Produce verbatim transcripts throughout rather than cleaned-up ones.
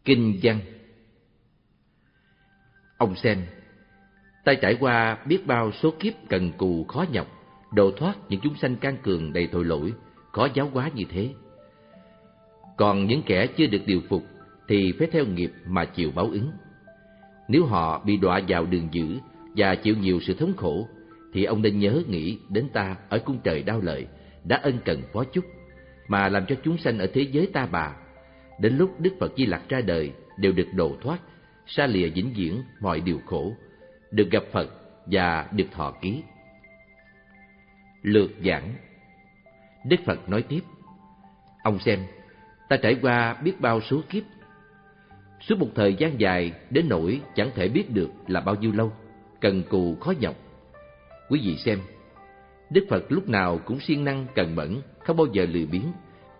Kinh văn. Ông xem, ta trải qua biết bao số kiếp cần cù khó nhọc, độ thoát những chúng sanh can cường đầy tội lỗi, khó giáo hóa như thế. Còn những kẻ chưa được điều phục thì phải theo nghiệp mà chịu báo ứng. Nếu họ bị đọa vào đường dữ và chịu nhiều sự thống khổ, thì ông nên nhớ nghĩ đến ta ở cung trời Đao Lợi đã ân cần phó chúc, mà làm cho chúng sanh ở thế giới ta bà, đến lúc Đức Phật Di Lặc ra đời, đều được độ thoát, xa lìa vĩnh viễn mọi điều khổ, được gặp Phật và được thọ ký. Lược giảng. Đức Phật nói tiếp: Ông xem, ta trải qua biết bao số kiếp, suốt một thời gian dài đến nỗi chẳng thể biết được là bao nhiêu lâu, cần cù khó nhọc. Quý vị xem, Đức Phật lúc nào cũng siêng năng cần mẫn, không bao giờ lười biếng,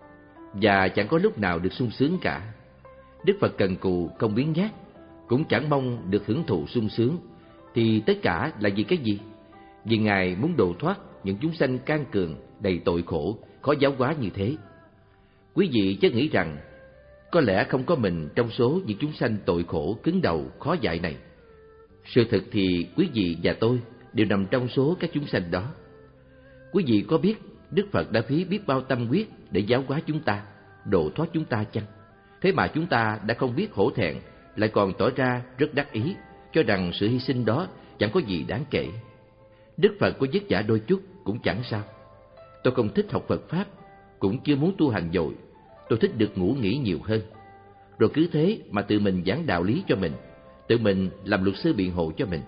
và chẳng có lúc nào được sung sướng cả. Đức Phật cần cù không biếng nhác, cũng chẳng mong được hưởng thụ sung sướng, thì tất cả là vì cái gì? Vì Ngài muốn độ thoát những chúng sanh can cường, đầy tội khổ, khó giáo hóa như thế. Quý vị chớ nghĩ rằng có lẽ không có mình trong số những chúng sanh tội khổ, cứng đầu, khó dạy này. Sự thực thì quý vị và tôi đều nằm trong số các chúng sanh đó. Quý vị có biết Đức Phật đã phí biết bao tâm huyết để giáo hóa chúng ta, độ thoát chúng ta chăng? Thế mà chúng ta đã không biết hổ thẹn, lại còn tỏ ra rất đắc ý, cho rằng sự hy sinh đó chẳng có gì đáng kể. Đức Phật có vất vả đôi chút cũng chẳng sao. Tôi không thích học Phật Pháp, cũng chưa muốn tu hành dội. Tôi thích được ngủ nghỉ nhiều hơn. Rồi cứ thế mà tự mình giảng đạo lý cho mình, tự mình làm luật sư biện hộ cho mình.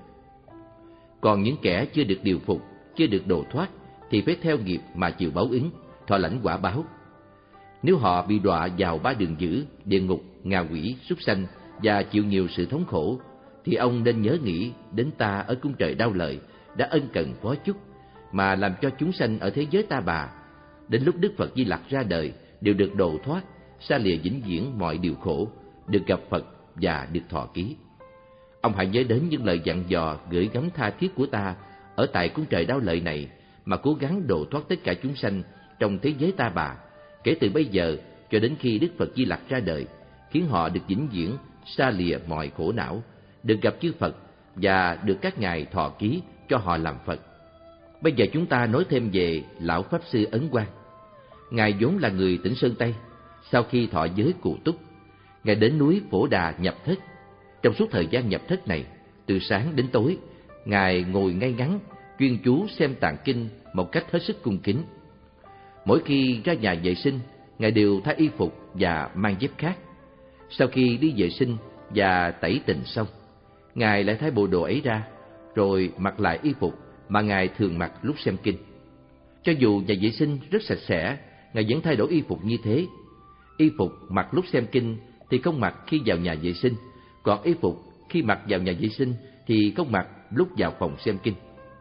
Còn những kẻ chưa được điều phục, chưa được độ thoát, thì phải theo nghiệp mà chịu báo ứng, thọ lãnh quả báo. Nếu họ bị đọa vào ba đường dữ, địa ngục, ngạ quỷ, súc sanh và chịu nhiều sự thống khổ, thì ông nên nhớ nghĩ đến ta ở cung trời Đao Lợi đã ân cần phó chúc, mà làm cho chúng sanh ở thế giới ta bà, đến lúc Đức Phật Di Lặc ra đời, đều được độ thoát, xa lìa vĩnh viễn mọi điều khổ, được gặp Phật và được thọ ký. Ông hãy nhớ đến những lời dặn dò gửi gắm tha thiết của ta ở tại cung trời Đao Lợi này, mà cố gắng độ thoát tất cả chúng sanh trong thế giới ta bà, kể từ bây giờ cho đến khi Đức Phật Di Lặc ra đời, khiến họ được vĩnh viễn xa lìa mọi khổ não, được gặp chư Phật và được các ngài thọ ký cho họ làm Phật. Bây giờ chúng ta nói thêm về lão Pháp Sư Ấn Quang. Ngài vốn là người tỉnh Sơn Tây. Sau khi thọ giới cụ túc, Ngài đến núi Phổ Đà nhập thất. Trong suốt thời gian nhập thất này, từ sáng đến tối, Ngài ngồi ngay ngắn, chuyên chú xem tạng kinh một cách hết sức cung kính. Mỗi khi ra nhà vệ sinh, Ngài đều thay y phục và mang dép khác. Sau khi đi vệ sinh và tẩy tịnh xong, Ngài lại thay bộ đồ ấy ra, rồi mặc lại y phục mà Ngài thường mặc lúc xem kinh. Cho dù nhà vệ sinh rất sạch sẽ, Ngài vẫn thay đổi y phục như thế. Y phục mặc lúc xem kinh thì không mặc khi vào nhà vệ sinh, còn y phục khi mặc vào nhà vệ sinh thì không mặc lúc vào phòng xem kinh.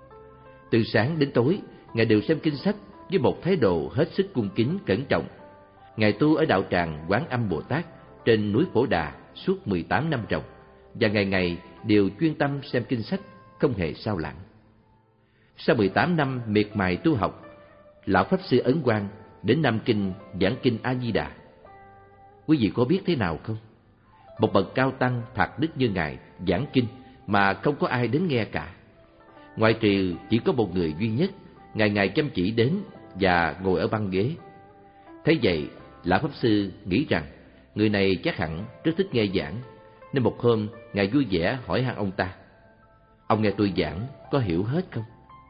Từ sáng đến tối, Ngài đều xem kinh sách với một thái độ hết sức cung kính cẩn trọng. Ngài tu ở đạo tràng Quán Âm Bồ Tát trên núi Phổ Đà suốt mười tám năm tròn, và ngày ngày đều chuyên tâm xem kinh sách, không hề sao lãng. Sau mười tám năm miệt mài tu học, lão Pháp Sư Ấn Quang đến Nam Kinh giảng kinh A Di Đà. Quý vị có biết thế nào không? Một bậc cao tăng thạc đức như Ngài giảng kinh mà không có ai đến nghe cả. Ngoại trừ chỉ có một người duy nhất, ngày ngày chăm chỉ đến và ngồi ở băng ghế. Thế vậy, lão Pháp Sư nghĩ rằng người này chắc hẳn rất thích nghe giảng, nên một hôm Ngài vui vẻ hỏi han ông ta: Ông nghe tôi giảng có hiểu hết không?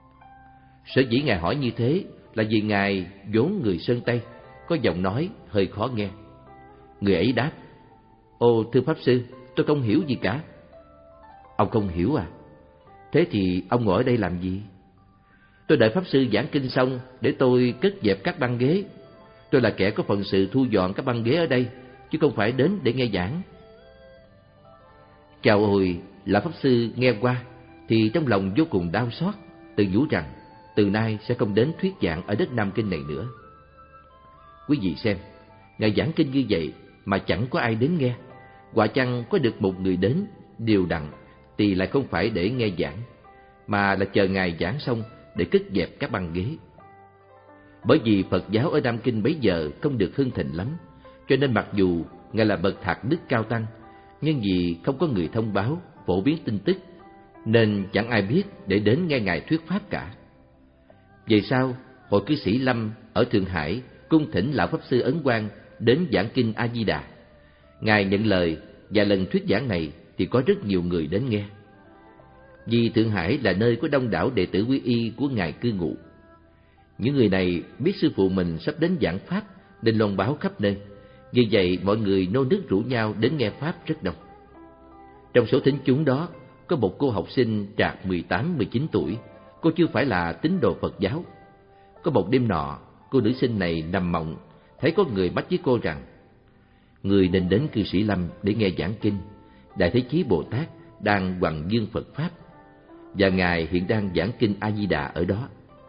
Sở dĩ Ngài hỏi như thế là vì Ngài vốn người Sơn Tây, có giọng nói hơi khó nghe. Người ấy đáp: Ồ, thưa Pháp Sư, tôi không hiểu gì cả. Ông không hiểu à? Thế thì ông ngồi ở đây làm gì? Tôi đợi Pháp Sư giảng kinh xong để tôi cất dẹp các băng ghế. Tôi là kẻ có phận sự thu dọn các băng ghế ở đây, chứ không phải đến để nghe giảng. Chào ôi, lão Pháp Sư nghe qua thì trong lòng vô cùng đau xót, tự nhủ rằng từ nay sẽ không đến thuyết giảng ở đất Nam Kinh này nữa. Quý vị xem, Ngài giảng kinh như vậy mà chẳng có ai đến nghe, quả chăng có được một người đến điều đặn thì lại không phải để nghe giảng, mà là chờ Ngài giảng xong để cất dẹp các băng ghế. Bởi vì Phật giáo ở Nam Kinh bấy giờ không được hưng thịnh lắm, cho nên mặc dù Ngài là bậc thạc đức cao tăng, nhưng vì không có người thông báo, phổ biến tin tức, nên chẳng ai biết để đến nghe Ngài thuyết pháp cả. Về sau, Hội Cư Sĩ Lâm ở Thượng Hải cung thỉnh Lão Pháp Sư Ấn Quang đến giảng kinh A-di-đà. Ngài nhận lời, và lần thuyết giảng này thì có rất nhiều người đến nghe. Vì Thượng Hải là nơi có đông đảo đệ tử quy y của Ngài cư ngụ. Những người này biết sư phụ mình sắp đến giảng pháp nên loan báo khắp nơi. Vì vậy mọi người nô nức rủ nhau đến nghe pháp rất đông. Trong số thính chúng đó có một cô học sinh trạc mười tám mười chín tuổi. Cô chưa phải là tín đồ Phật giáo. Có một đêm nọ, cô nữ sinh này nằm mộng, thấy có người bắt với cô rằng: người nên đến Cư Sĩ Lâm để nghe giảng kinh. Đại Thế Chí Bồ Tát đang hoằng dương Phật pháp, và Ngài hiện đang giảng kinh A-di-đà ở đó.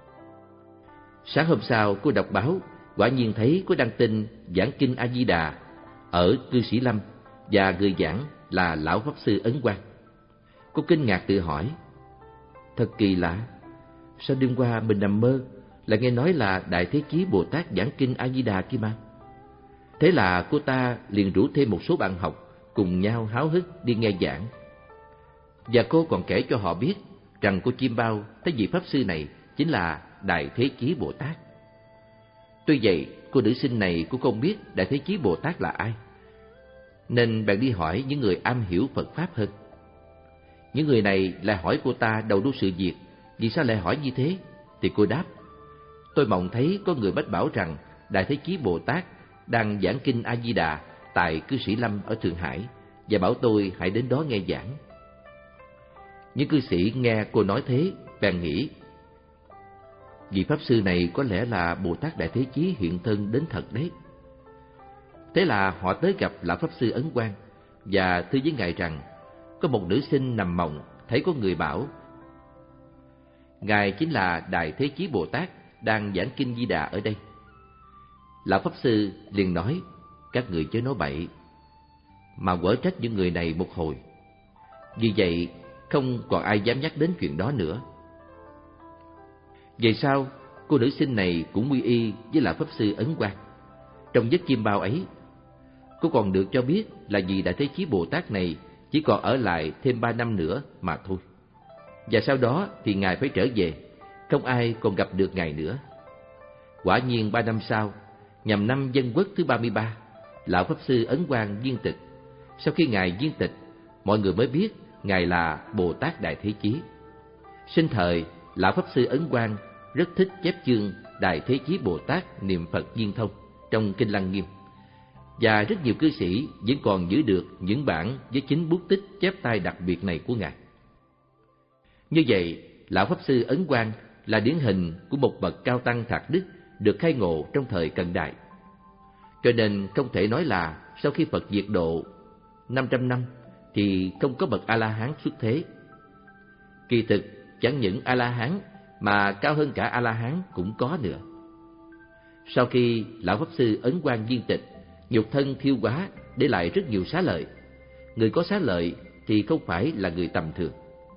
Sáng hôm sau, cô đọc báo, quả nhiên thấy có đăng tin giảng kinh A-di-đà ở Cư Sĩ Lâm, và người giảng là Lão Pháp Sư Ấn Quang. Cô kinh ngạc tự hỏi: thật kỳ lạ, sao đêm qua mình nằm mơ là nghe nói là Đại Thế Chí Bồ Tát giảng kinh A-di-đà kia mà. Thế là cô ta liền rủ thêm một số bạn học cùng nhau háo hức đi nghe giảng. Và cô còn kể cho họ biết rằng cô chiêm bao thấy vị Pháp Sư này chính là Đại Thế Chí Bồ Tát. Tuy vậy, cô nữ sinh này cũng không biết Đại Thế Chí Bồ Tát là ai, nên bạn đi hỏi những người am hiểu Phật Pháp hơn. Những người này lại hỏi cô ta đầu đuôi sự việc, vì sao lại hỏi như thế? Thì cô đáp: tôi mộng thấy có người mách bảo rằng Đại Thế Chí Bồ Tát đang giảng kinh A-di-đà tại Cư Sĩ Lâm ở Thượng Hải, và bảo tôi hãy đến đó nghe giảng. Những cư sĩ nghe cô nói thế, bèn nghĩ: vị Pháp Sư này có lẽ là Bồ Tát Đại Thế Chí hiện thân đến thật đấy. Thế là họ tới gặp Lão Pháp Sư Ấn Quang và thưa với Ngài rằng có một nữ sinh nằm mộng thấy có người bảo Ngài chính là Đại Thế Chí Bồ Tát đang giảng kinh Di Đà ở đây. Lão Pháp Sư liền nói: các người chớ nói bậy, mà quở trách những người này một hồi. Vì vậy không còn ai dám nhắc đến chuyện đó nữa. Về sau, cô nữ sinh này cũng quy y với Lão Pháp Sư Ấn Quang. Trong giấc chiêm bao ấy, cô còn được cho biết là vì Đại Thế Chí Bồ Tát này chỉ còn ở lại thêm ba năm nữa mà thôi. Và sau đó thì Ngài phải trở về, không ai còn gặp được Ngài nữa. Quả nhiên ba năm sau, nhằm năm Dân Quốc thứ ba mươi ba, Lão Pháp Sư Ấn Quang viên tịch. Sau khi Ngài viên tịch, mọi người mới biết Ngài là Bồ Tát Đại Thế Chí. Sinh thời, Lão Pháp Sư Ấn Quang rất thích chép chương Đại Thế Chí Bồ Tát niệm Phật viên thông trong Kinh Lăng Nghiêm, và rất nhiều cư sĩ vẫn còn giữ được những bản với chính bút tích chép tay đặc biệt này của Ngài. Như vậy, Lão Pháp Sư Ấn Quang là điển hình của một bậc cao tăng thạc đức được khai ngộ trong thời cận đại. Cho nên không thể nói là sau khi Phật diệt độ năm trăm năm thì không có bậc A-la-hán xuất thế. Kỳ thực chẳng những A-la-hán mà cao hơn cả A-la-hán cũng có nữa. Sau khi Lão Pháp Sư Ấn Quang viên tịch, nhục thân thiêu hóa để lại rất nhiều xá lợi. Người có xá lợi thì không phải là người tầm thường.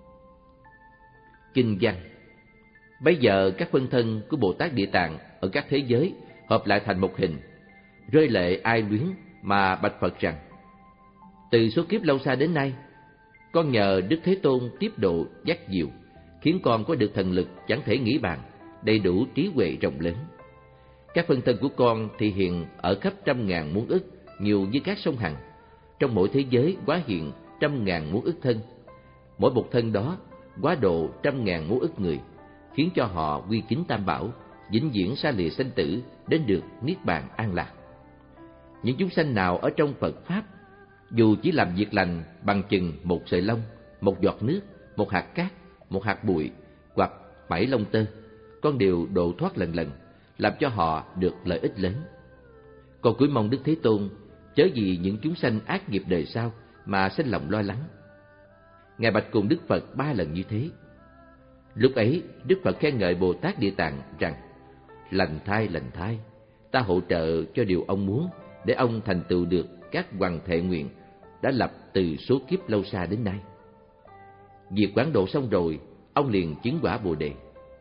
Kinh văn. Bây giờ các phân thân của Bồ Tát Địa Tạng ở các thế giới hợp lại thành một hình, rơi lệ ai luyến mà bạch Phật rằng: từ số kiếp lâu xa đến nay, con nhờ Đức Thế Tôn tiếp độ dắt diệu, khiến con có được thần lực chẳng thể nghĩ bàn, đầy đủ trí huệ rộng lớn. Các phân thân của con thì hiện ở khắp trăm ngàn muôn ức, nhiều như các sông Hằng. Trong mỗi thế giới hóa hiện trăm ngàn muôn ức thân, mỗi một thân đó hóa độ trăm ngàn muôn ức người, khiến cho họ quy kính Tam Bảo, vĩnh viễn xa lìa sanh tử, đến được niết bàn an lạc. Những chúng sanh nào ở trong Phật pháp, dù chỉ làm việc lành bằng chừng một sợi lông, một giọt nước, một hạt cát, một hạt bụi hoặc bảy lông tơ, con đều độ thoát lần lần, làm cho họ được lợi ích lớn. Con cúi mong Đức Thế Tôn chớ vì những chúng sanh ác nghiệp đời sau mà sinh lòng lo lắng. Ngài bạch cùng Đức Phật ba lần như thế. Lúc ấy Đức Phật khen ngợi Bồ Tát Địa Tạng rằng: lành thai lành thai, ta hỗ trợ cho điều ông muốn, để ông thành tựu được các hoằng thệ nguyện đã lập từ số kiếp lâu xa đến nay. Việc quán độ xong rồi, ông liền chứng quả Bồ Đề.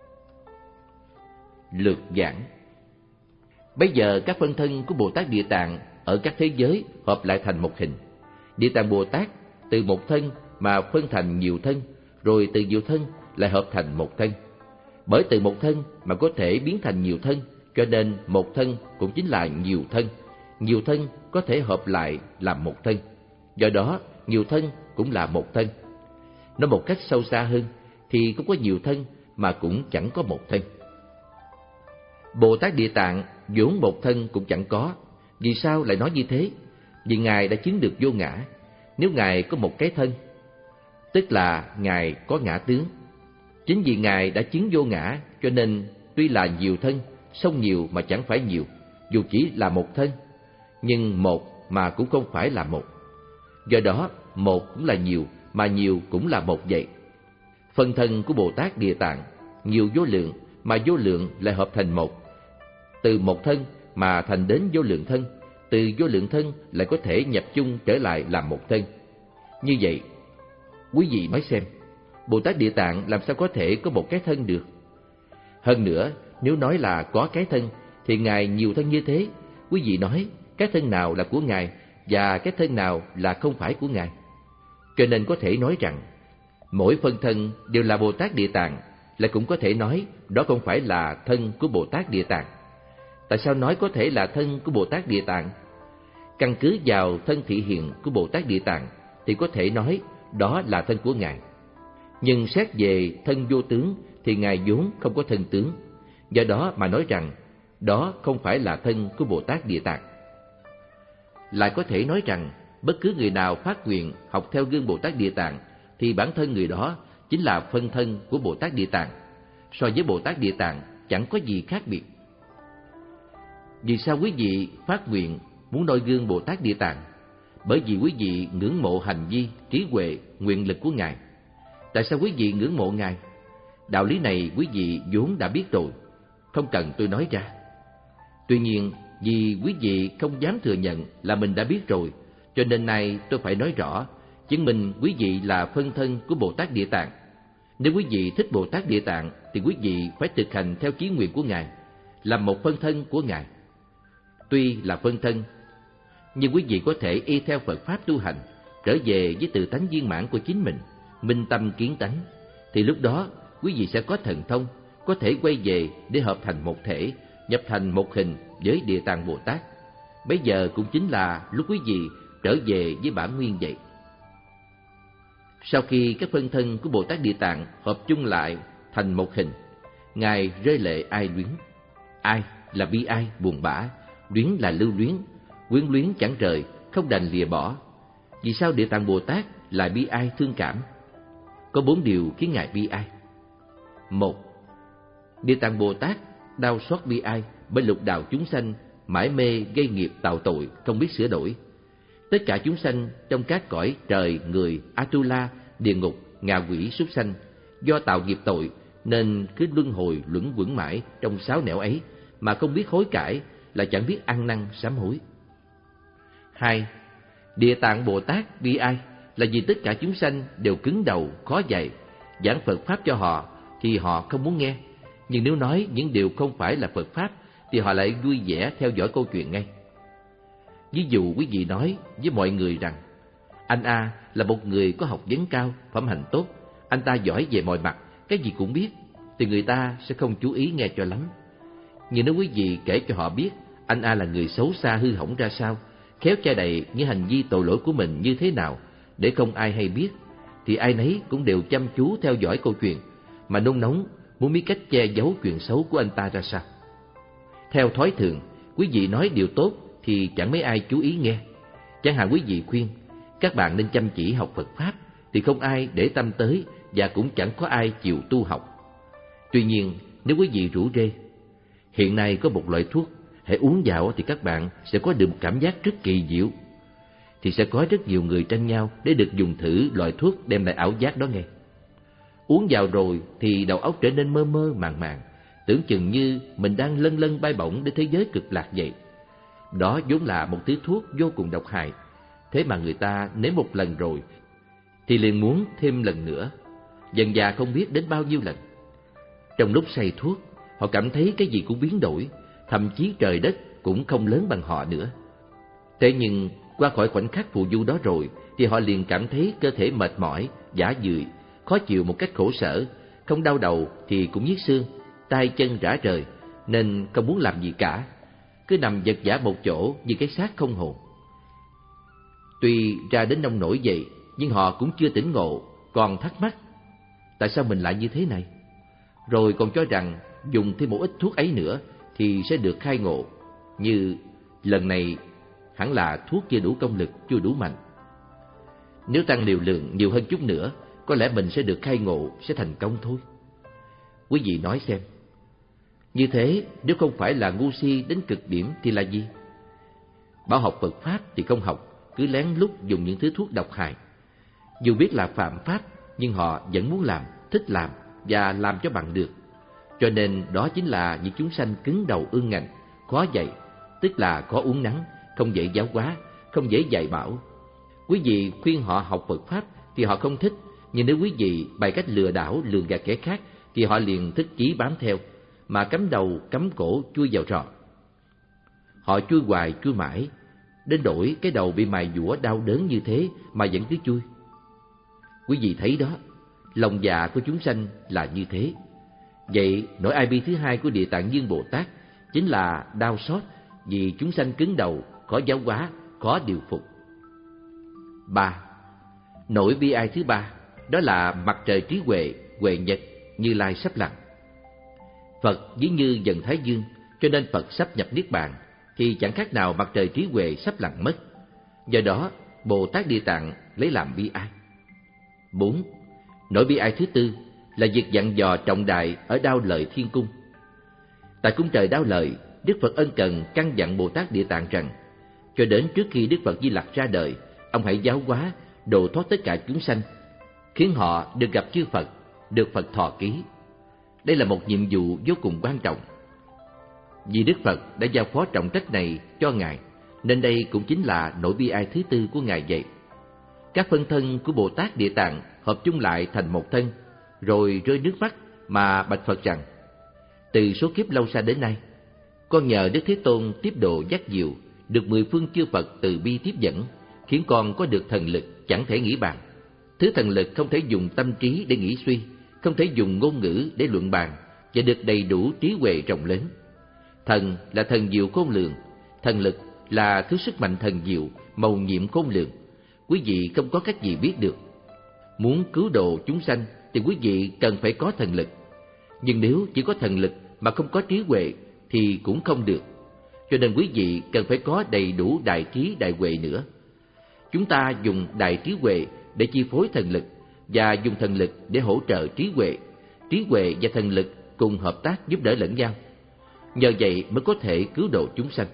Lược giảng. Bây giờ các phân thân của Bồ Tát Địa Tạng ở các thế giới hợp lại thành một hình, Địa Tạng Bồ Tát từ một thân mà phân thành nhiều thân, rồi từ nhiều thân lại hợp thành một thân. Bởi từ một thân mà có thể biến thành nhiều thân, cho nên một thân cũng chính là nhiều thân. Nhiều thân có thể hợp lại làm một thân. Do đó, nhiều thân cũng là một thân. Nói một cách sâu xa hơn, thì cũng có nhiều thân mà cũng chẳng có một thân. Bồ Tát Địa Tạng vốn một thân cũng chẳng có. Vì sao lại nói như thế? Vì Ngài đã chứng được vô ngã. Nếu Ngài có một cái thân, tức là Ngài có ngã tướng. Chính vì Ngài đã chứng vô ngã, cho nên tuy là nhiều thân, song nhiều mà chẳng phải nhiều, dù chỉ là một thân, nhưng một mà cũng không phải là một. Do đó, một cũng là nhiều, mà nhiều cũng là một vậy. Phân thân của Bồ Tát Địa Tạng nhiều vô lượng, mà vô lượng lại hợp thành một. Từ một thân mà thành đến vô lượng thân, từ vô lượng thân lại có thể nhập chung trở lại làm một thân. Như vậy, quý vị nói xem, Bồ Tát Địa Tạng làm sao có thể có một cái thân được? Hơn nữa, nếu nói là có cái thân, thì Ngài nhiều thân như thế, quý vị nói cái thân nào là của Ngài và cái thân nào là không phải của Ngài? Cho nên có thể nói rằng, mỗi phân thân đều là Bồ Tát Địa Tạng, lại cũng có thể nói đó không phải là thân của Bồ Tát Địa Tạng. Tại sao nói có thể là thân của Bồ Tát Địa Tạng? Căn cứ vào thân thị hiện của Bồ Tát Địa Tạng thì có thể nói đó là thân của Ngài. Nhưng xét về thân vô tướng thì Ngài vốn không có thân tướng, do đó mà nói rằng đó không phải là thân của Bồ Tát Địa Tạng. Lại có thể nói rằng bất cứ người nào phát nguyện học theo gương Bồ Tát Địa Tạng thì bản thân người đó chính là phân thân của Bồ Tát Địa Tạng. So với Bồ Tát Địa Tạng chẳng có gì khác biệt. Vì sao quý vị phát nguyện muốn noi gương Bồ Tát Địa Tạng? Bởi vì quý vị ngưỡng mộ hành vi, trí huệ, nguyện lực của Ngài. Tại sao quý vị ngưỡng mộ Ngài? Đạo lý này quý vị vốn đã biết rồi, không cần tôi nói ra. Tuy nhiên, vì quý vị không dám thừa nhận là mình đã biết rồi, cho nên nay tôi phải nói rõ, chứng minh quý vị là phân thân của Bồ Tát Địa Tạng. Nếu quý vị thích Bồ Tát Địa Tạng thì quý vị phải thực hành theo chí nguyện của Ngài, làm một phân thân của Ngài. Tuy là phân thân, nhưng quý vị có thể y theo Phật Pháp tu hành, trở về với tự tánh viên mãn của chính mình, minh tâm kiến tánh, thì lúc đó quý vị sẽ có thần thông, có thể quay về để hợp thành một thể, nhập thành một hình với Địa Tạng Bồ Tát. Bây giờ cũng chính là lúc quý vị trở về với bản nguyên vậy. Sau khi các phân thân của Bồ Tát Địa Tạng hợp chung lại thành một hình, Ngài rơi lệ ai luyến. Ai là bi ai buồn bã, luyến là lưu luyến, quyến luyến chẳng rời, không đành lìa bỏ. Vì sao Địa Tạng Bồ Tát lại bi ai thương cảm? Có bốn điều khiến Ngài bi ai. Một, Địa Tạng Bồ Tát đau xót bi ai bởi lục đạo chúng sanh mãi mê gây nghiệp tạo tội, không biết sửa đổi. Tất cả chúng sanh trong các cõi trời, người, Atula, địa ngục, ngạ quỷ, súc sanh do tạo nghiệp tội nên cứ luân hồi luẩn quẩn mãi trong sáu nẻo ấy mà không biết hối cải, là chẳng biết ăn năn sám hối. Hai, Địa Tạng Bồ Tát bi ai là vì tất cả chúng sanh đều cứng đầu, khó dạy, giảng Phật Pháp cho họ thì họ không muốn nghe, nhưng nếu nói những điều không phải là Phật Pháp thì họ lại vui vẻ theo dõi câu chuyện ngay. Ví dụ quý vị nói với mọi người rằng anh A là một người có học vấn cao, phẩm hạnh tốt, anh ta giỏi về mọi mặt, cái gì cũng biết, thì người ta sẽ không chú ý nghe cho lắm. Nhưng nếu quý vị kể cho họ biết anh A là người xấu xa hư hỏng ra sao, khéo che đậy những hành vi tội lỗi của mình như thế nào để không ai hay biết, thì ai nấy cũng đều chăm chú theo dõi câu chuyện mà nôn nóng muốn biết cách che giấu chuyện xấu của anh ta ra sao. Theo thói thường, quý vị nói điều tốt thì chẳng mấy ai chú ý nghe. Chẳng hạn quý vị khuyên các bạn nên chăm chỉ học Phật Pháp thì không ai để tâm tới và cũng chẳng có ai chịu tu học. Tuy nhiên, nếu quý vị rủ rê hiện nay có một loại thuốc, hãy uống vào thì các bạn sẽ có được một cảm giác rất kỳ diệu, thì sẽ có rất nhiều người tranh nhau để được dùng thử loại thuốc đem lại ảo giác đó nghe. Uống vào rồi thì đầu óc trở nên mơ mơ màng màng, tưởng chừng như mình đang lân lân bay bổng đến thế giới cực lạc vậy. Đó vốn là một thứ thuốc vô cùng độc hại, thế mà người ta nếm một lần rồi thì liền muốn thêm lần nữa, dần dà không biết đến bao nhiêu lần. Trong lúc say thuốc, họ cảm thấy cái gì cũng biến đổi, thậm chí trời đất cũng không lớn bằng họ nữa. Thế nhưng Qua khỏi khoảnh khắc phù du đó rồi thì họ liền cảm thấy cơ thể mệt mỏi, dã dười, khó chịu một cách khổ sở, không đau đầu thì cũng nhức xương, tay chân rã rời, nên không muốn làm gì cả, cứ nằm vật vã một chỗ như cái xác không hồn. Tuy ra đến nông nổi vậy, nhưng họ cũng chưa tỉnh ngộ, còn thắc mắc tại sao mình lại như thế này, rồi còn cho rằng dùng thêm một ít thuốc ấy nữa thì sẽ được khai ngộ, như lần này hẳn là thuốc chưa đủ công lực, chưa đủ mạnh. Nếu tăng liều lượng nhiều hơn chút nữa, có lẽ mình sẽ được khai ngộ, sẽ thành công thôi. Quý vị nói xem, như thế nếu không phải là ngu si đến cực điểm thì là gì? Bảo học Phật Pháp thì không học, cứ lén lút dùng những thứ thuốc độc hại. Dù biết là phạm pháp, nhưng họ vẫn muốn làm, thích làm và làm cho bằng được. Cho nên đó chính là những chúng sanh cứng đầu ương ngạnh, khó dạy, tức là khó uốn nắn, không dễ giáo hóa, không dễ dạy bảo. Quý vị khuyên họ học Phật Pháp thì họ không thích, nhưng nếu quý vị bày cách lừa đảo, lường gạt kẻ khác thì họ liền thích chí bám theo, mà cắm đầu cắm cổ chui vào trò. Họ chui hoài chui mãi, đến đổi cái đầu bị mài dũa đau đớn như thế mà vẫn cứ chui. Quý vị thấy đó, lòng dạ của chúng sanh là như thế. Vậy nỗi ai bi thứ hai của Địa Tạng Dương Bồ Tát chính là đau xót vì chúng sanh cứng đầu, khó giáo hóa, khó điều phục. Ba. Nỗi bi ai thứ ba đó là mặt trời trí huệ, huệ nhật, Như Lai sắp lặn. Phật ví như dần Thái Dương, cho nên Phật sắp nhập niết bàn thì chẳng khác nào mặt trời trí huệ sắp lặn mất. Do đó Bồ Tát Địa Tạng lấy làm bi ai. Bốn. Nỗi bi ai thứ tư là việc dặn dò trọng đại ở Đao Lợi Thiên Cung. Tại cung trời Đao Lợi, Đức Phật ân cần căn dặn Bồ Tát Địa Tạng rằng, cho đến trước khi Đức Phật Di Lặc ra đời, ông hãy giáo hóa, độ thoát tất cả chúng sanh, khiến họ được gặp chư Phật, được Phật thọ ký. Đây là một nhiệm vụ vô cùng quan trọng. Vì Đức Phật đã giao phó trọng trách này cho Ngài, nên đây cũng chính là nỗi bi ai thứ tư của Ngài vậy. Các phân thân của Bồ Tát Địa Tạng hợp chung lại thành một thân, rồi rơi nước mắt mà bạch Phật rằng, từ số kiếp lâu xa đến nay, con nhờ Đức Thế Tôn tiếp độ dắt diệu, được mười phương chư Phật từ bi tiếp dẫn, khiến con có được thần lực chẳng thể nghĩ bàn. Thứ thần lực không thể dùng tâm trí để nghĩ suy, không thể dùng ngôn ngữ để luận bàn, và được đầy đủ trí huệ rộng lớn. Thần là thần diệu khôn lường, thần lực là thứ sức mạnh thần diệu, mầu nhiệm khôn lường. Quý vị không có cách gì biết được. Muốn cứu độ chúng sanh thì quý vị cần phải có thần lực. Nhưng nếu chỉ có thần lực mà không có trí huệ thì cũng không được. Cho nên quý vị cần phải có đầy đủ đại trí đại huệ nữa. Chúng ta dùng đại trí huệ để chi phối thần lực, và dùng thần lực để hỗ trợ trí huệ. Trí huệ và thần lực cùng hợp tác giúp đỡ lẫn nhau. Nhờ vậy mới có thể cứu độ chúng sanh.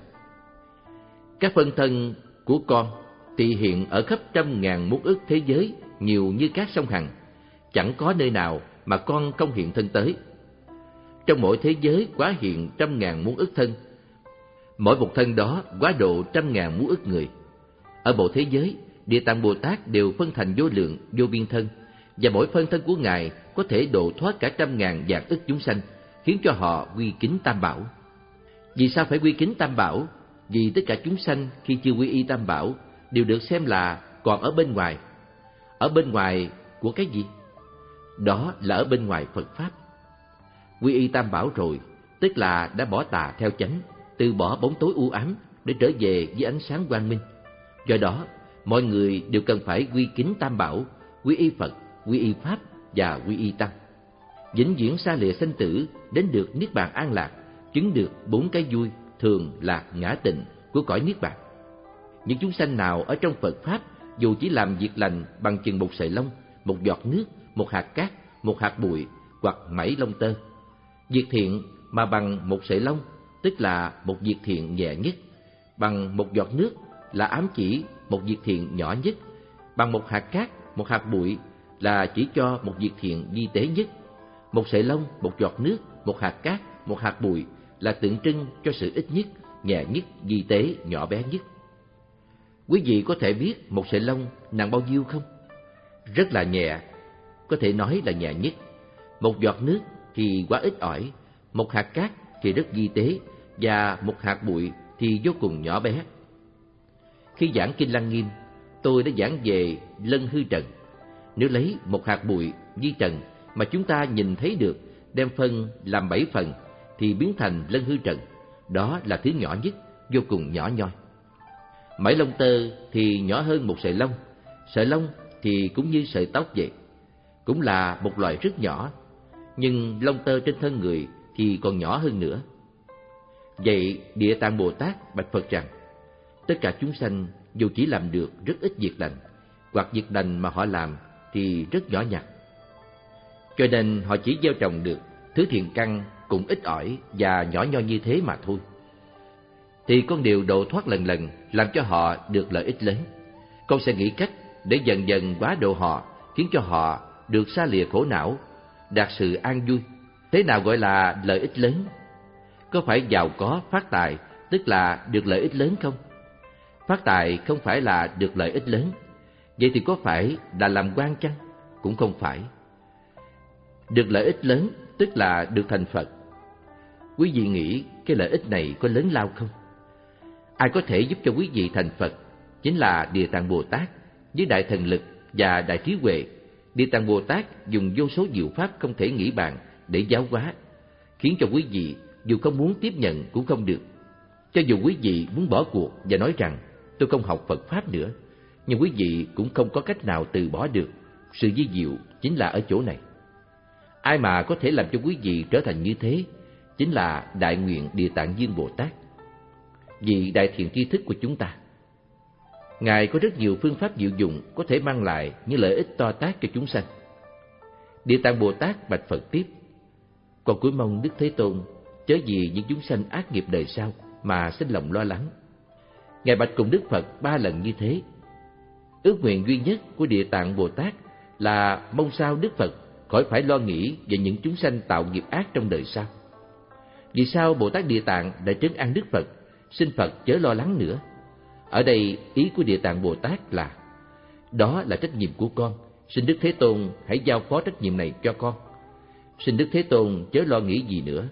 Các phân thân của con thì hiện ở khắp trăm ngàn muôn ức thế giới, nhiều như các sông Hằng, chẳng có nơi nào mà con không hiện thân tới. Trong mỗi thế giới quá hiện trăm ngàn muôn ức thân, mỗi một thân đó quá độ trăm ngàn muôn ức người. Ở bộ thế giới, Địa Tạng Bồ Tát đều phân thành vô lượng, vô biên thân, và mỗi phân thân của Ngài có thể độ thoát cả trăm ngàn vạn ức chúng sanh, khiến cho họ quy kính Tam Bảo. Vì sao phải quy kính Tam Bảo? Vì tất cả chúng sanh khi chưa quy y Tam Bảo đều được xem là còn ở bên ngoài. Ở bên ngoài của cái gì? Đó là ở bên ngoài Phật Pháp. Quy y Tam Bảo rồi, tức là đã bỏ tà theo chánh, từ bỏ bóng tối u ám để trở về với ánh sáng quang minh. Do đó, mọi người đều cần phải quy kính Tam Bảo, quy y Phật, quy y Pháp và quy y Tăng. Vĩnh viễn xa lìa sanh tử, đến được niết bàn an lạc, chứng được bốn cái vui thường, lạc, ngã, tịnh của cõi niết bàn. Những chúng sanh nào ở trong Phật Pháp dù chỉ làm việc lành bằng chừng một sợi lông, một giọt nước, một hạt cát, một hạt bụi hoặc mảy lông tơ, việc thiện mà bằng một sợi lông tức là một việc thiện nhẹ nhất, bằng một giọt nước là ám chỉ một việc thiện nhỏ nhất, bằng một hạt cát, một hạt bụi là chỉ cho một việc thiện vi tế nhất, một sợi lông, một giọt nước, một hạt cát, một hạt bụi là tượng trưng cho sự ít nhất, nhẹ nhất, vi tế, nhỏ bé nhất. Quý vị có thể biết một sợi lông nặng bao nhiêu không? Rất là nhẹ, có thể nói là nhẹ nhất. Một giọt nước thì quá ít ỏi, một hạt cát thì rất vi tế, và một hạt bụi thì vô cùng nhỏ bé. Khi giảng Kinh Lăng Nghiêm, tôi đã giảng về lân hư trần. Nếu lấy một hạt bụi vi trần mà chúng ta nhìn thấy được, đem phân làm bảy phần thì biến thành lân hư trần. Đó là thứ nhỏ nhất, vô cùng nhỏ nhoi. Mảy lông tơ thì nhỏ hơn một sợi lông, sợi lông thì cũng như sợi tóc vậy, cũng là một loại rất nhỏ, nhưng lông tơ trên thân người thì còn nhỏ hơn nữa. Vậy Địa Tạng Bồ Tát bạch Phật rằng, tất cả chúng sanh dù chỉ làm được rất ít việc lành, hoặc việc lành mà họ làm thì rất nhỏ nhặt, cho nên họ chỉ gieo trồng được thứ thiện căn cũng ít ỏi và nhỏ nhoi như thế mà thôi. Thì con đều độ thoát lần lần làm cho họ được lợi ích lớn. Con sẽ nghĩ cách để dần dần quá độ họ, khiến cho họ được xa lìa khổ não, đạt sự an vui. Thế nào gọi là lợi ích lớn? Có phải giàu có phát tài tức là được lợi ích lớn không? Phát tài không phải là được lợi ích lớn. Vậy thì có phải là làm quan chăng? Cũng không phải. Được lợi ích lớn tức là được thành Phật. Quý vị nghĩ cái lợi ích này có lớn lao không? Ai có thể giúp cho quý vị thành Phật chính là Địa Tạng Bồ Tát với đại thần lực và đại trí huệ. Địa Tạng Bồ Tát dùng vô số diệu pháp không thể nghĩ bàn để giáo hóa, khiến cho quý vị dù không muốn tiếp nhận cũng không được. Cho dù quý vị muốn bỏ cuộc và nói rằng tôi không học Phật Pháp nữa, nhưng quý vị cũng không có cách nào từ bỏ được. Sự vi diệu chính là ở chỗ này. Ai mà có thể làm cho quý vị trở thành như thế chính là Đại Nguyện Địa Tạng Viên Bồ Tát, vị đại thiện tri thức của chúng ta. Ngài có rất nhiều phương pháp diệu dụng có thể mang lại những lợi ích to tát cho chúng sanh. Địa Tạng Bồ Tát bạch Phật tiếp, con cúi mong Đức Thế Tôn chớ vì những chúng sanh ác nghiệp đời sau mà sinh lòng lo lắng. Ngài bạch cùng Đức Phật ba lần như thế. Ước nguyện duy nhất của Địa Tạng Bồ Tát là mong sao Đức Phật khỏi phải lo nghĩ về những chúng sanh tạo nghiệp ác trong đời sau. Vì sao Bồ Tát Địa Tạng đã trấn an Đức Phật, xin Phật chớ lo lắng nữa? Ở đây ý của Địa Tạng Bồ Tát là, đó là trách nhiệm của con, xin Đức Thế Tôn hãy giao phó trách nhiệm này cho con. Xin Đức Thế Tôn chớ lo nghĩ gì nữa.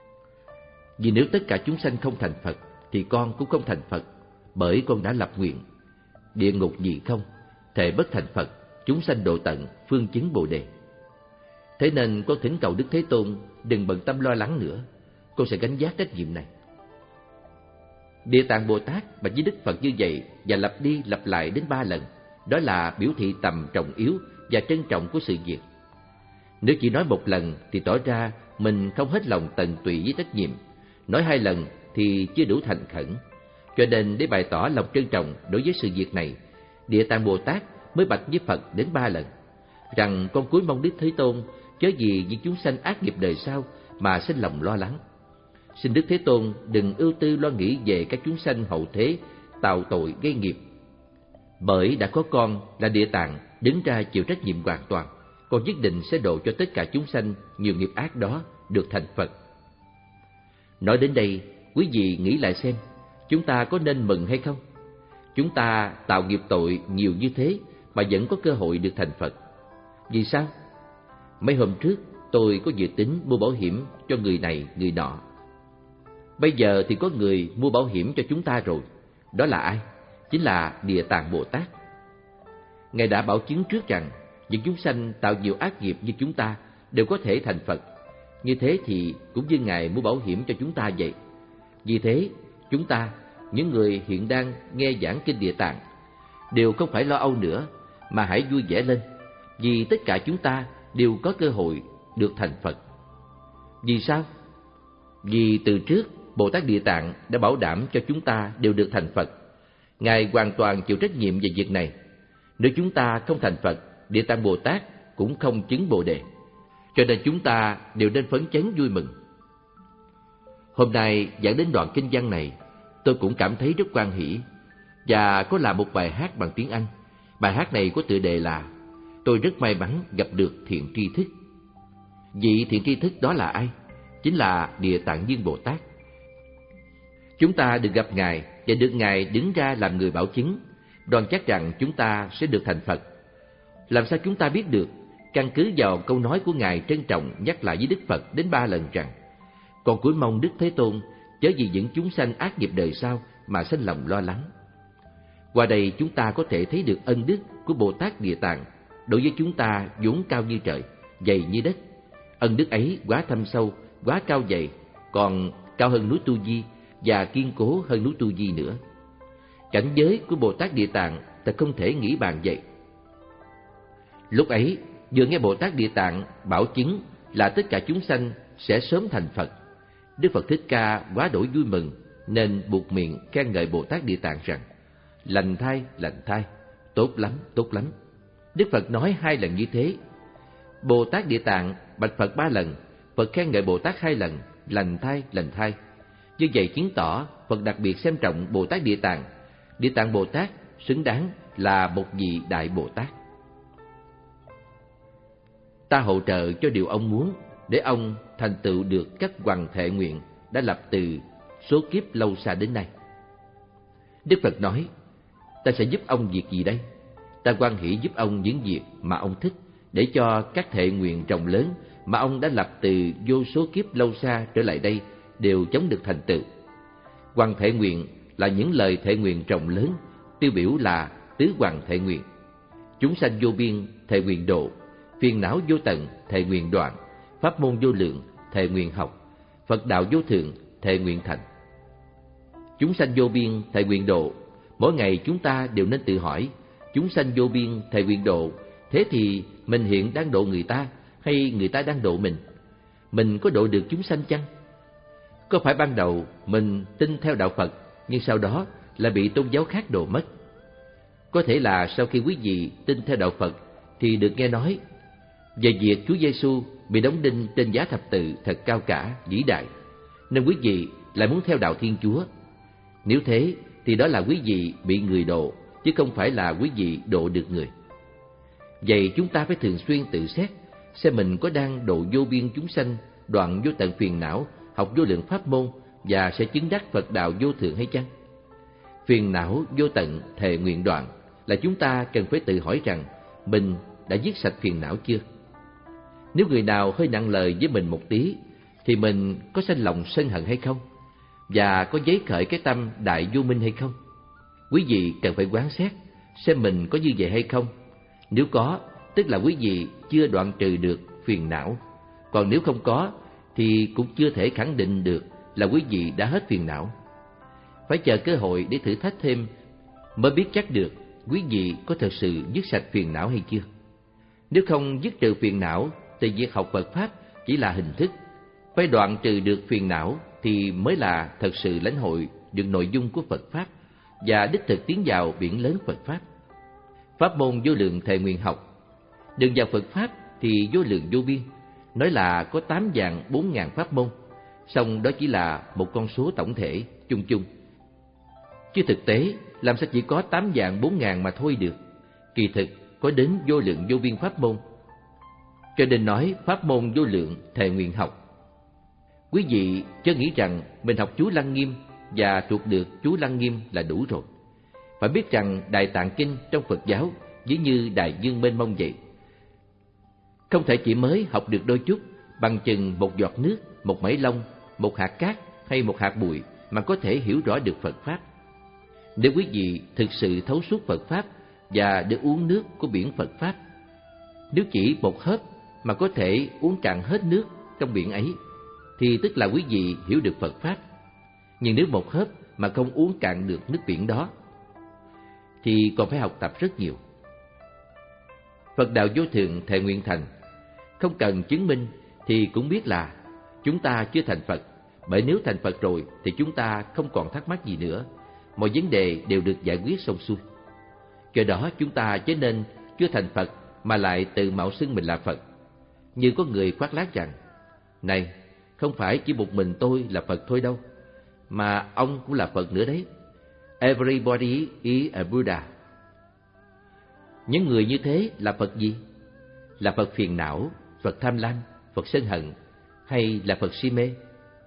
Vì nếu tất cả chúng sanh không thành Phật thì con cũng không thành Phật, bởi con đã lập nguyện địa ngục nhị không, thệ bất thành Phật, chúng sanh độ tận, phương chứng Bồ Đề. Thế nên con thỉnh cầu Đức Thế Tôn đừng bận tâm lo lắng nữa, con sẽ gánh vác trách nhiệm này. Địa Tạng Bồ Tát bạch với Đức Phật như vậy và lặp đi lặp lại đến ba lần. Đó là biểu thị tầm trọng yếu và trân trọng của sự việc. Nếu chỉ nói một lần thì tỏ ra mình không hết lòng tận tụy với trách nhiệm. Nói hai lần thì chưa đủ thành khẩn. Cho nên để bày tỏ lòng trân trọng đối với sự việc này, Địa Tạng Bồ Tát mới bạch với Phật đến ba lần rằng con cúi mong Đức Thế Tôn chớ vì những chúng sanh ác nghiệp đời sau mà sinh lòng lo lắng. Xin Đức Thế Tôn đừng ưu tư lo nghĩ về các chúng sanh hậu thế tạo tội gây nghiệp. Bởi đã có con là Địa Tạng đứng ra chịu trách nhiệm hoàn toàn, con nhất định sẽ độ cho tất cả chúng sanh nhiều nghiệp ác đó được thành Phật. Nói đến đây, quý vị nghĩ lại xem, chúng ta có nên mừng hay không? Chúng ta tạo nghiệp tội nhiều như thế mà vẫn có cơ hội được thành Phật. Vì sao? Mấy hôm trước tôi có dự tính mua bảo hiểm cho người này người nọ. Bây giờ thì có người mua bảo hiểm cho chúng ta rồi. Đó là ai? Chính là Địa Tạng Bồ Tát. Ngài đã bảo chứng trước rằng những chúng sanh tạo nhiều ác nghiệp như chúng ta đều có thể thành Phật. Như thế thì cũng như Ngài mua bảo hiểm cho chúng ta vậy. Vì thế, chúng ta, những người hiện đang nghe giảng kinh Địa Tạng, đều không phải lo âu nữa, mà hãy vui vẻ lên, vì tất cả chúng ta đều có cơ hội được thành Phật. Vì sao? Vì từ trước, Bồ Tát Địa Tạng đã bảo đảm cho chúng ta đều được thành Phật. Ngài hoàn toàn chịu trách nhiệm về việc này. Nếu chúng ta không thành Phật, Địa Tạng Bồ Tát cũng không chứng Bồ Đề. Cho nên chúng ta đều nên phấn chấn vui mừng. Hôm nay giảng đến đoạn kinh văn này, tôi cũng cảm thấy rất hoan hỷ và có làm một bài hát bằng tiếng Anh. Bài hát này có tựa đề là Tôi rất may mắn gặp được thiện tri thức. Vị thiện tri thức đó là ai? Chính là Địa Tạng Viên Bồ Tát. Chúng ta được gặp Ngài và được Ngài đứng ra làm người bảo chứng, đoan chắc rằng chúng ta sẽ được thành Phật. Làm sao chúng ta biết được? Căn cứ vào câu nói của Ngài trân trọng nhắc lại với Đức Phật đến ba lần rằng: Con cúi mong Đức Thế Tôn chớ vì những chúng sanh ác nghiệp đời sau mà sinh lòng lo lắng. Qua đây chúng ta có thể thấy được ân đức của Bồ Tát Địa Tạng đối với chúng ta vốn cao như trời, dày như đất. Ân đức ấy quá thâm sâu, quá cao dày, còn cao hơn núi Tu Di và kiên cố hơn núi Tu Di nữa. Cảnh giới của Bồ Tát Địa Tạng ta không thể nghĩ bàn vậy. Lúc ấy, vừa nghe Bồ Tát Địa Tạng bảo chứng là tất cả chúng sanh sẽ sớm thành Phật, Đức Phật Thích Ca quá đổi vui mừng, nên buộc miệng khen ngợi Bồ Tát Địa Tạng rằng: lành thay, lành thay, tốt lắm, tốt lắm. Đức Phật nói hai lần như thế. Bồ Tát Địa Tạng bạch Phật ba lần, Phật khen ngợi Bồ Tát hai lần, lành thay, lành thay. Như vậy chứng tỏ Phật đặc biệt xem trọng Bồ Tát Địa Tạng. Địa Tạng Bồ Tát xứng đáng là một vị Đại Bồ Tát. Ta hỗ trợ cho điều ông muốn, để ông thành tựu được các hoằng thệ nguyện đã lập từ số kiếp lâu xa đến nay. Đức Phật nói: ta sẽ giúp ông việc gì đây? Ta hoan hỷ giúp ông những việc mà ông thích, để cho các thệ nguyện rộng lớn mà ông đã lập từ vô số kiếp lâu xa trở lại đây đều chống được thành tựu. Hoằng thệ nguyện là những lời thệ nguyện rộng lớn, tiêu biểu là tứ hoằng thệ nguyện: chúng sanh vô biên thệ nguyện độ, phiền não vô tận thệ nguyện đoạn, pháp môn vô lượng thệ nguyện học, Phật đạo vô thượng thệ nguyện thành. Chúng sanh vô biên thệ nguyện độ, mỗi ngày chúng ta đều nên tự hỏi: chúng sanh vô biên thệ nguyện độ, thế thì mình hiện đang độ người ta hay người ta đang độ mình? Mình có độ được chúng sanh chăng? Có phải ban đầu mình tin theo đạo Phật, nhưng sau đó là bị tôn giáo khác độ mất? Có thể là sau khi quý vị tin theo đạo Phật thì được nghe nói về việc Chúa Giêsu bị đóng đinh trên giá thập tự thật cao cả, vĩ đại, nên quý vị lại muốn theo đạo Thiên Chúa. Nếu thế thì đó là quý vị bị người độ, chứ không phải là quý vị độ được người. Vậy chúng ta phải thường xuyên tự xét, xem mình có đang độ vô biên chúng sanh, đoạn vô tận phiền não, học vô lượng pháp môn và sẽ chứng đắc Phật đạo vô thượng hay chăng? Phiền não vô tận thệ nguyện đoạn là chúng ta cần phải tự hỏi rằng mình đã giết sạch phiền não chưa? Nếu người nào hơi nặng lời với mình một tí thì mình có sanh lòng sân hận hay không? Và có giấy khởi cái tâm đại vô minh hay không? Quý vị cần phải quán xét xem mình có như vậy hay không. Nếu có, tức là quý vị chưa đoạn trừ được phiền não. Còn nếu không có thì cũng chưa thể khẳng định được là quý vị đã hết phiền não. Phải chờ cơ hội để thử thách thêm mới biết chắc được quý vị có thật sự dứt sạch phiền não hay chưa. Nếu không dứt trừ phiền não thì việc học Phật Pháp chỉ là hình thức. Phải đoạn trừ được phiền não thì mới là thật sự lãnh hội được nội dung của Phật Pháp và đích thực tiến vào biển lớn Phật Pháp. Pháp môn vô lượng thệ nguyện học. Đường vào Phật Pháp thì vô lượng vô biên, nói là có tám vạn bốn ngàn pháp môn, song đó chỉ là một con số tổng thể chung chung. Chứ thực tế làm sao chỉ có tám vạn bốn ngàn mà thôi được, kỳ thực có đến vô lượng vô biên pháp môn. Cho nên nói pháp môn vô lượng thệ nguyện học. Quý vị chớ nghĩ rằng mình học chú Lăng Nghiêm và thuộc được chú Lăng Nghiêm là đủ rồi. Phải biết rằng Đại Tạng Kinh trong Phật giáo giống như đại dương mênh mông vậy. Không thể chỉ mới học được đôi chút, bằng chừng một giọt nước, một mẩy lông, một hạt cát hay một hạt bụi mà có thể hiểu rõ được Phật Pháp. Nếu quý vị thực sự thấu suốt Phật Pháp và được uống nước của biển Phật Pháp, nếu chỉ một hớp mà có thể uống cạn hết nước trong biển ấy, thì tức là quý vị hiểu được Phật Pháp. Nhưng nếu một hớp mà không uống cạn được nước biển đó, thì còn phải học tập rất nhiều. Phật đạo vô thượng thệ nguyện thành, không cần chứng minh thì cũng biết là chúng ta chưa thành Phật. Bởi nếu thành Phật rồi thì chúng ta không còn thắc mắc gì nữa, mọi vấn đề đều được giải quyết xong xuôi. Do đó chúng ta chớ nên chưa thành Phật mà lại tự mạo xưng mình là Phật. Như có người khoác lác rằng: này, không phải chỉ một mình tôi là Phật thôi đâu, mà ông cũng là Phật nữa đấy. Everybody is a Buddha. Những người như thế là Phật gì? Là Phật phiền não, Phật tham lam, Phật sân hận, hay là Phật si mê?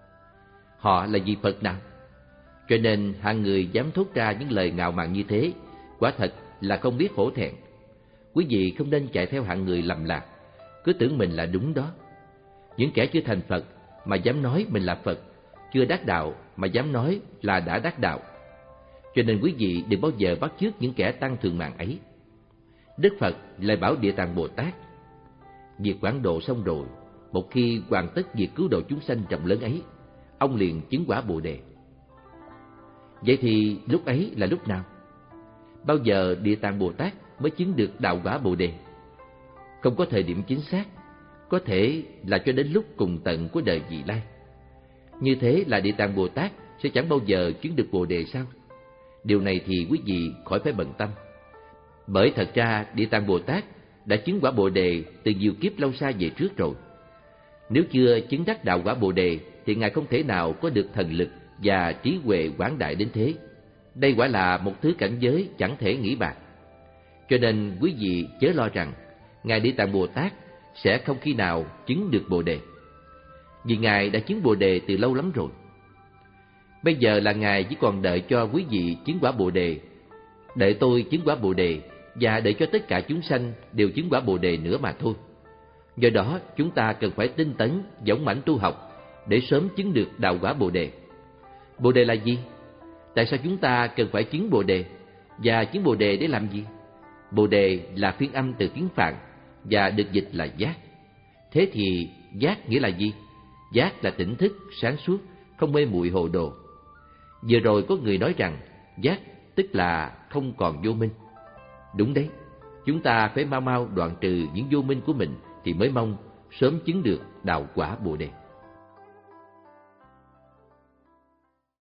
Họ là gì Phật nào? Cho nên hạng người dám thốt ra những lời ngạo mạn như thế, quả thật là không biết hổ thẹn. Quý vị không nên chạy theo hạng người lầm lạc, cứ tưởng mình là đúng đó. Những kẻ chưa thành Phật mà dám nói mình là Phật, chưa đắc đạo mà dám nói là đã đắc đạo. cho nên quý vị đừng bao giờ bắt chước những kẻ tăng thường mạng ấy. Đức Phật lại bảo Địa Tạng Bồ Tát, việc quảng độ xong rồi, một khi hoàn tất việc cứu độ chúng sanh rộng lớn ấy, ông liền chứng quả Bồ Đề. Vậy thì lúc ấy là lúc nào? Bao giờ Địa Tạng Bồ Tát mới chứng được đạo quả Bồ Đề? Không có thời điểm chính xác, có thể là cho đến lúc cùng tận của đời vị lai. Như thế là Địa Tạng Bồ Tát sẽ chẳng bao giờ chứng được Bồ Đề sao? Điều này thì quý vị khỏi phải bận tâm. Bởi thật ra Địa Tạng Bồ Tát đã chứng quả Bồ Đề từ nhiều kiếp lâu xa về trước rồi. Nếu chưa chứng đắc đạo quả Bồ Đề thì Ngài không thể nào có được thần lực và trí huệ quảng đại đến thế. Đây quả là một thứ cảnh giới chẳng thể nghĩ bạc. Cho nên quý vị chớ lo rằng Ngài Địa Tạng Bồ Tát sẽ không khi nào chứng được Bồ Đề, vì Ngài đã chứng Bồ Đề từ lâu lắm rồi. Bây giờ là Ngài chỉ còn đợi cho quý vị chứng quả Bồ Đề, đợi tôi chứng quả Bồ Đề, và đợi cho tất cả chúng sanh đều chứng quả Bồ Đề nữa mà thôi. Do đó chúng ta cần phải tinh tấn, dũng mãnh tu học để sớm chứng được đạo quả Bồ Đề. Bồ Đề là gì? Tại sao chúng ta cần phải chứng Bồ Đề? Và chứng Bồ Đề để làm gì? Bồ Đề là phiên âm từ tiếng Phạn và được dịch là giác. Thế thì giác nghĩa là gì? Giác là tỉnh thức, sáng suốt, không mê muội hồ đồ. Vừa rồi có người nói rằng giác tức là không còn vô minh. Đúng đấy, chúng ta phải mau mau đoạn trừ những vô minh của mình thì mới mong sớm chứng được đạo quả Bồ Đề.